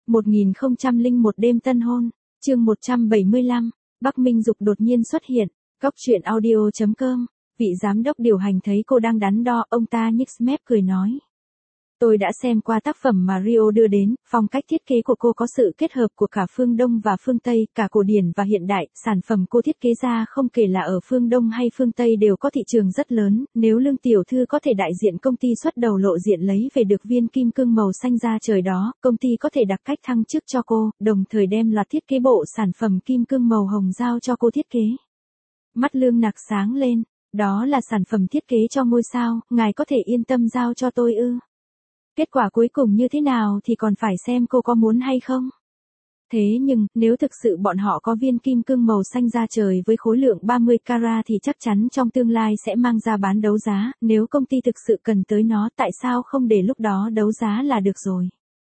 1001 đêm tân hôn, chương 175, Bắc Minh Dục đột nhiên xuất hiện, Góc truyện audio.com, vị giám đốc điều hành thấy cô đang đắn đo, ông ta nhếch mép cười nói. Tôi đã xem qua tác phẩm mà Rio đưa đến, phong cách thiết kế của cô có sự kết hợp của cả phương Đông và phương Tây, cả cổ điển và hiện đại, sản phẩm cô thiết kế ra không kể là ở phương Đông hay phương Tây đều có thị trường rất lớn, nếu Lương tiểu thư có thể đại diện công ty xuất đầu lộ diện lấy về được viên kim cương màu xanh da trời đó, công ty có thể đặt cách thăng chức cho cô, đồng thời đem loạt thiết kế bộ sản phẩm kim cương màu hồng giao cho cô thiết kế. Mắt Lương Nặc sáng lên, đó là sản phẩm thiết kế cho ngôi sao, ngài có thể yên tâm giao cho tôi ư? Kết quả cuối cùng như thế nào thì còn phải xem cô có muốn hay không. Thế nhưng, nếu thực sự bọn họ có viên kim cương màu xanh da trời với khối lượng 30 carat thì chắc chắn trong tương lai sẽ mang ra bán đấu giá, nếu công ty thực sự cần tới nó tại sao không để lúc đó đấu giá là được rồi.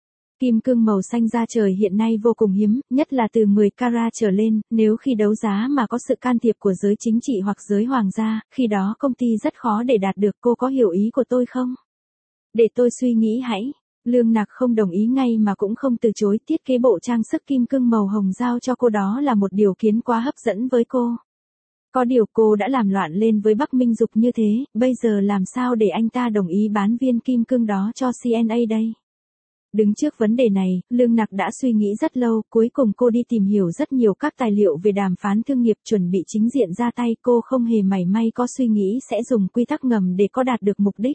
Kim cương màu xanh da trời hiện nay vô cùng hiếm, nhất là từ 10 carat trở lên, nếu khi đấu giá mà có sự can thiệp của giới chính trị hoặc giới hoàng gia, khi đó công ty rất khó để đạt được. Cô có hiểu ý của tôi không? Để tôi suy nghĩ hãy. Lương Nặc không đồng ý ngay mà cũng không từ chối, thiết kế bộ trang sức kim cương màu hồng giao cho cô đó là một điều khiến quá hấp dẫn với cô. Có điều cô đã làm loạn lên với Bắc Minh Dục như thế, bây giờ làm sao để anh ta đồng ý bán viên kim cương đó cho CNA đây? Đứng trước vấn đề này, Lương Nặc đã suy nghĩ rất lâu, cuối cùng cô đi tìm hiểu rất nhiều các tài liệu về đàm phán thương nghiệp chuẩn bị chính diện ra tay, cô không hề mảy may có suy nghĩ sẽ dùng quy tắc ngầm để có đạt được mục đích.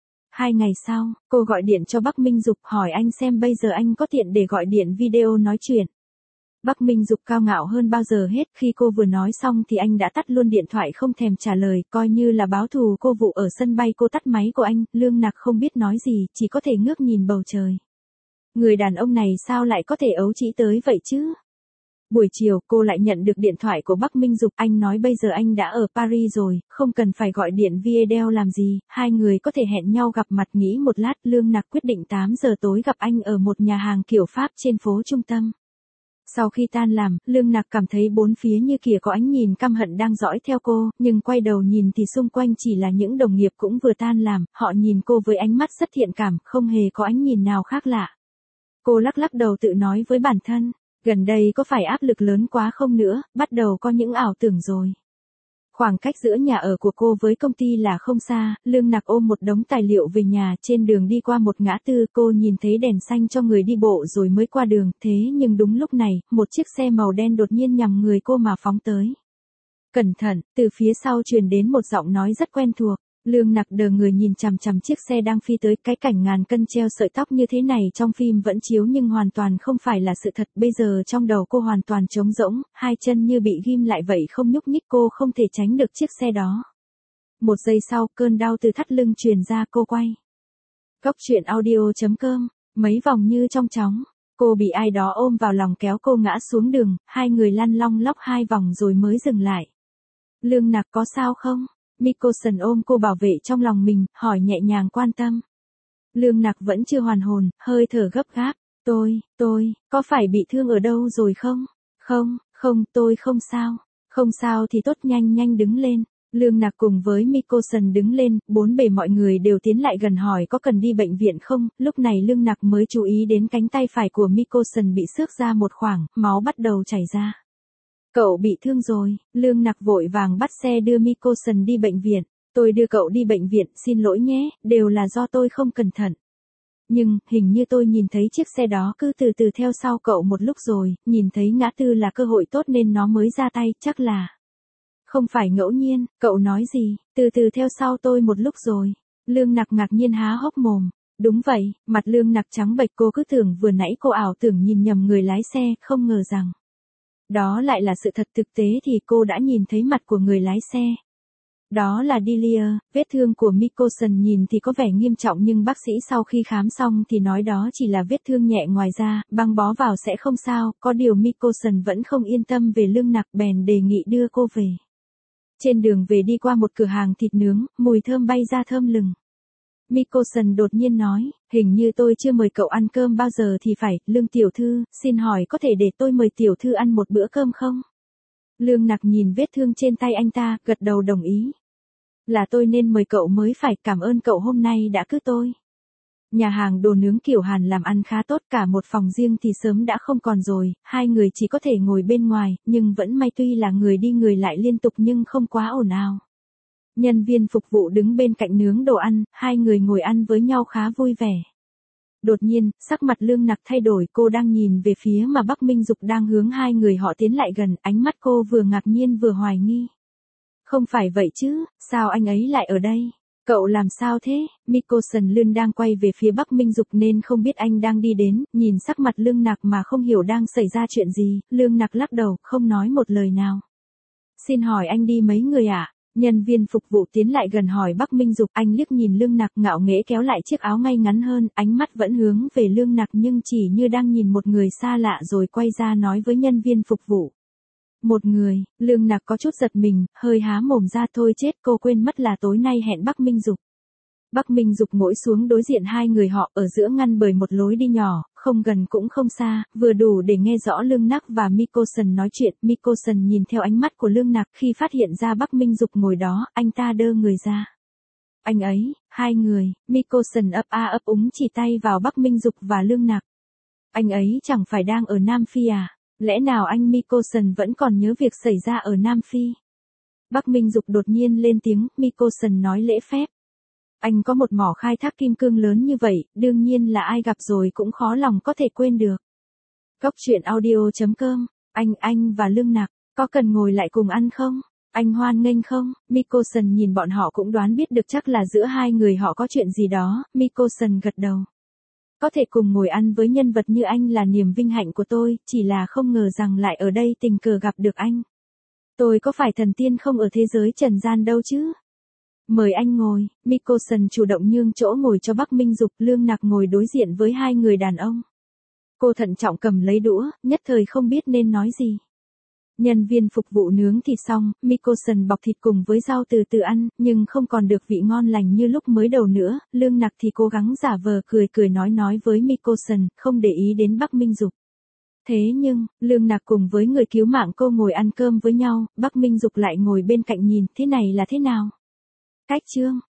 2 ngày sau, cô gọi điện cho Bắc Minh Dục hỏi anh xem bây giờ anh có tiện để gọi điện video nói chuyện. Bắc Minh Dục cao ngạo hơn bao giờ hết, khi cô vừa nói xong thì anh đã tắt luôn điện thoại không thèm trả lời, coi như là báo thù cô vụ ở sân bay cô tắt máy của anh. Lương Nặc không biết nói gì, chỉ có thể ngước nhìn bầu trời. Người đàn ông này sao lại có thể ấu trĩ tới vậy chứ? Buổi chiều, cô lại nhận được điện thoại của Bắc Minh Dục, anh nói bây giờ anh đã ở Paris rồi, không cần phải gọi điện video làm gì, hai người có thể hẹn nhau gặp mặt. Nghĩ một lát, Lương Nặc quyết định 8 giờ tối gặp anh ở một nhà hàng kiểu Pháp trên phố trung tâm. Sau khi tan làm, Lương Nặc cảm thấy bốn phía như kìa có ánh nhìn căm hận đang dõi theo cô, nhưng quay đầu nhìn thì xung quanh chỉ là những đồng nghiệp cũng vừa tan làm, họ nhìn cô với ánh mắt rất thiện cảm, không hề có ánh nhìn nào khác lạ. Cô lắc lắc đầu tự nói với bản thân. Gần đây có phải áp lực lớn quá không nữa, bắt đầu có những ảo tưởng rồi. Khoảng cách giữa nhà ở của cô với công ty là không xa, Lương Nặc ôm một đống tài liệu về nhà, trên đường đi qua một ngã tư cô nhìn thấy đèn xanh cho người đi bộ rồi mới qua đường, thế nhưng đúng lúc này, một chiếc xe màu đen đột nhiên nhằm người cô mà phóng tới. Cẩn thận, từ phía sau truyền đến một giọng nói rất quen thuộc. Lương Nặc đờ người nhìn chằm chằm chiếc xe đang phi tới, cái cảnh ngàn cân treo sợi tóc như thế này trong phim vẫn chiếu nhưng hoàn toàn không phải là sự thật, bây giờ trong đầu cô hoàn toàn trống rỗng, hai chân như bị ghim lại vậy không nhúc nhích, cô không thể tránh được chiếc xe đó. Một giây sau, cơn đau từ thắt lưng truyền ra, cô quay. Góc truyện audio.com, mấy vòng như trong chóng, cô bị ai đó ôm vào lòng kéo cô ngã xuống đường, hai người lăn long lóc 2 vòng rồi mới dừng lại. Lương Nặc có sao không? Mickelson ôm cô bảo vệ trong lòng mình, hỏi nhẹ nhàng quan tâm. Lương Nặc vẫn chưa hoàn hồn, hơi thở gấp gáp. Tôi, có phải bị thương ở đâu rồi không? Không, tôi không sao. Không sao thì tốt, nhanh đứng lên. Lương Nặc cùng với Mickelson đứng lên, bốn bề mọi người đều tiến lại gần hỏi có cần đi bệnh viện không. Lúc này Lương Nặc mới chú ý đến cánh tay phải của Mickelson bị xước ra một khoảng, máu bắt đầu chảy ra. Cậu bị thương rồi, Lương Nặc vội vàng bắt xe đưa Mickelson đi bệnh viện. Tôi đưa cậu đi bệnh viện, xin lỗi nhé, đều là do tôi không cẩn thận. Nhưng, hình như tôi nhìn thấy chiếc xe đó cứ từ từ theo sau cậu một lúc rồi, nhìn thấy ngã tư là cơ hội tốt nên nó mới ra tay, chắc là. Không phải ngẫu nhiên, cậu nói gì, từ từ theo sau tôi một lúc rồi. Lương Nặc ngạc nhiên há hốc mồm. Đúng vậy, mặt Lương Nặc trắng bệch, cô cứ tưởng vừa nãy cô ảo tưởng nhìn nhầm người lái xe, không ngờ rằng. Đó lại là sự thật, thực tế thì cô đã nhìn thấy mặt của người lái xe. Đó là Delia, vết thương của Mickelson nhìn thì có vẻ nghiêm trọng nhưng bác sĩ sau khi khám xong thì nói đó chỉ là vết thương nhẹ, ngoài ra, băng bó vào sẽ không sao, có điều Mickelson vẫn không yên tâm về Lương Nặc bèn đề nghị đưa cô về. Trên đường về đi qua một cửa hàng thịt nướng, mùi thơm bay ra thơm lừng. Mickelson đột nhiên nói, hình như tôi chưa mời cậu ăn cơm bao giờ thì phải, Lương tiểu thư, xin hỏi có thể để tôi mời tiểu thư ăn một bữa cơm không? Lương Nặc nhìn vết thương trên tay anh ta, gật đầu đồng ý. Là tôi nên mời cậu mới phải, cảm ơn cậu hôm nay đã cứu tôi. Nhà hàng đồ nướng kiểu Hàn làm ăn khá tốt, cả một phòng riêng thì sớm đã không còn rồi, hai người chỉ có thể ngồi bên ngoài, nhưng vẫn may tuy là người đi người lại liên tục nhưng không quá ồn ào. Nhân viên phục vụ đứng bên cạnh nướng đồ ăn, hai người ngồi ăn với nhau khá vui vẻ. Đột nhiên, sắc mặt Lương Nặc thay đổi, cô đang nhìn về phía mà Bắc Minh Dục đang hướng hai người họ tiến lại gần, ánh mắt cô vừa ngạc nhiên vừa hoài nghi. Không phải vậy chứ, sao anh ấy lại ở đây? Cậu làm sao thế? Mikosan Lươn đang quay về phía Bắc Minh Dục nên không biết anh đang đi đến, nhìn sắc mặt Lương Nặc mà không hiểu đang xảy ra chuyện gì, Lương Nặc lắc đầu, không nói một lời nào. Xin hỏi anh đi mấy người ạ? Nhân viên phục vụ tiến lại gần hỏi Bắc Minh Dục, anh liếc nhìn Lương Nặc ngạo nghễ kéo lại chiếc áo ngay ngắn hơn, ánh mắt vẫn hướng về Lương Nặc nhưng chỉ như đang nhìn một người xa lạ rồi quay ra nói với nhân viên phục vụ. Một người, Lương Nặc có chút giật mình, hơi há mồm ra thôi chết cô quên mất là tối nay hẹn Bắc Minh Dục. Bắc Minh Dục ngồi xuống đối diện hai người họ ở giữa ngăn bởi một lối đi nhỏ, không gần cũng không xa, vừa đủ để nghe rõ Lương Nặc và Mikosan nói chuyện. Mikosan nhìn theo ánh mắt của Lương Nặc khi phát hiện ra Bắc Minh Dục ngồi đó, anh ta đơ người ra. Anh ấy, hai người, Mikosan ấp a ấp úng chỉ tay vào Bắc Minh Dục và Lương Nặc. Anh ấy chẳng phải đang ở Nam Phi à? Lẽ nào anh Mikosan vẫn còn nhớ việc xảy ra ở Nam Phi? Bắc Minh Dục đột nhiên lên tiếng, Mikosan nói lễ phép. Anh có một mỏ khai thác kim cương lớn như vậy, đương nhiên là ai gặp rồi cũng khó lòng có thể quên được. Góc truyện audio.com, anh và Lương Nặc, có cần ngồi lại cùng ăn không? Anh hoan nghênh không? Mikosan nhìn bọn họ cũng đoán biết được chắc là giữa hai người họ có chuyện gì đó, Mikosan gật đầu. Có thể cùng ngồi ăn với nhân vật như anh là niềm vinh hạnh của tôi, chỉ là không ngờ rằng lại ở đây tình cờ gặp được anh. Tôi có phải thần tiên không ở thế giới trần gian đâu chứ? Mời anh ngồi, Mikosan chủ động nhường chỗ ngồi cho Bắc Minh Dục, Lương Nặc ngồi đối diện với hai người đàn ông. Cô thận trọng cầm lấy đũa, nhất thời không biết nên nói gì. Nhân viên phục vụ nướng thịt xong, Mikosan bọc thịt cùng với rau từ từ ăn, nhưng không còn được vị ngon lành như lúc mới đầu nữa, Lương Nặc thì cố gắng giả vờ cười nói với Mikosan, không để ý đến Bắc Minh Dục. Thế nhưng, Lương Nặc cùng với người cứu mạng cô ngồi ăn cơm với nhau, Bắc Minh Dục lại ngồi bên cạnh nhìn, thế này là thế nào? Cách chương